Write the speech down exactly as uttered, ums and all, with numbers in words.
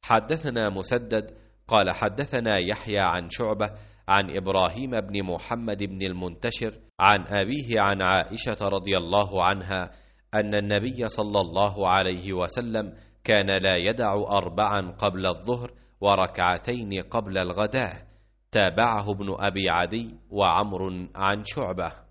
حدثنا مسدد قال حدثنا يحيى عن شعبة عن إبراهيم بن محمد بن المنتشر عن أبيه عن عائشة رضي الله عنها أن النبي صلى الله عليه وسلم كان لا يدع أربعا قبل الظهر وركعتين قبل الغداء. تابعه ابن أبي عدي وعمر عن شعبة.